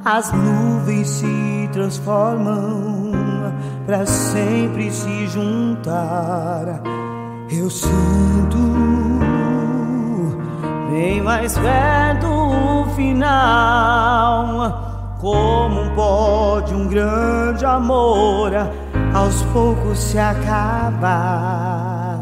As nuvens se transformam para sempre se juntar. Eu sinto bem mais perto o final. Como pode um grande amor aos poucos se acabar?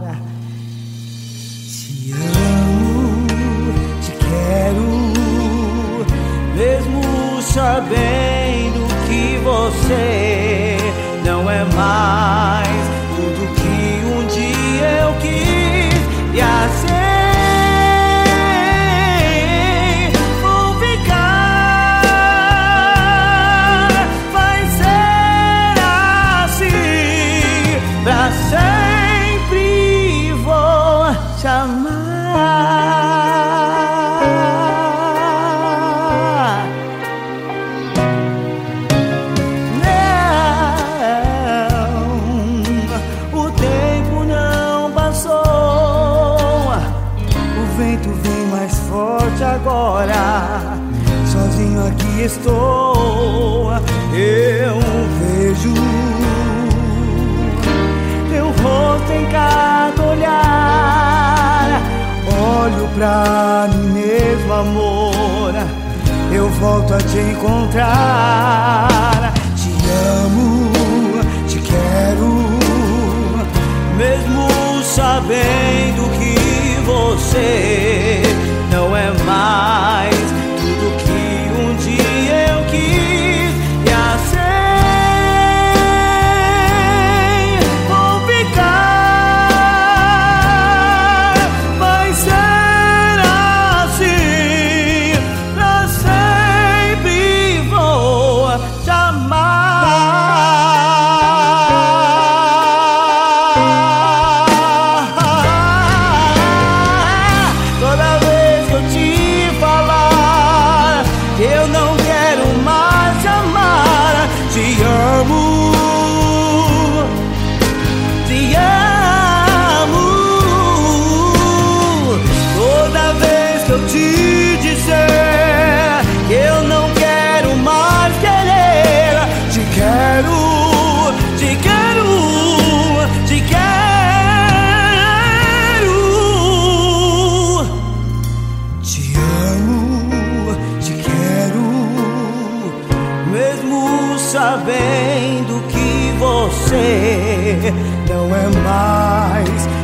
Te amo, te quero, mesmo sabendo que você não é mais tudo que um dia eu quis. E assim vou ficar, vai ser assim, pra sempre vou te amar. Agora, sozinho aqui estou. Eu vejo teu rosto em cada olhar. Olho pra mim mesmo, amor, eu volto a te encontrar. Te amo, te quero, mesmo sabendo que você não é mais tudo que um dia eu quis. E assim vou ficar, vai ser assim, pra sempre vou te amar. Toda vez que eu te falar que eu não quero mais te amar, te amo, te amo. Toda vez que eu te disser que eu não quero mais querer, te quero, te quero, te quero. Te amo, te quero, mesmo sabendo que você não é mais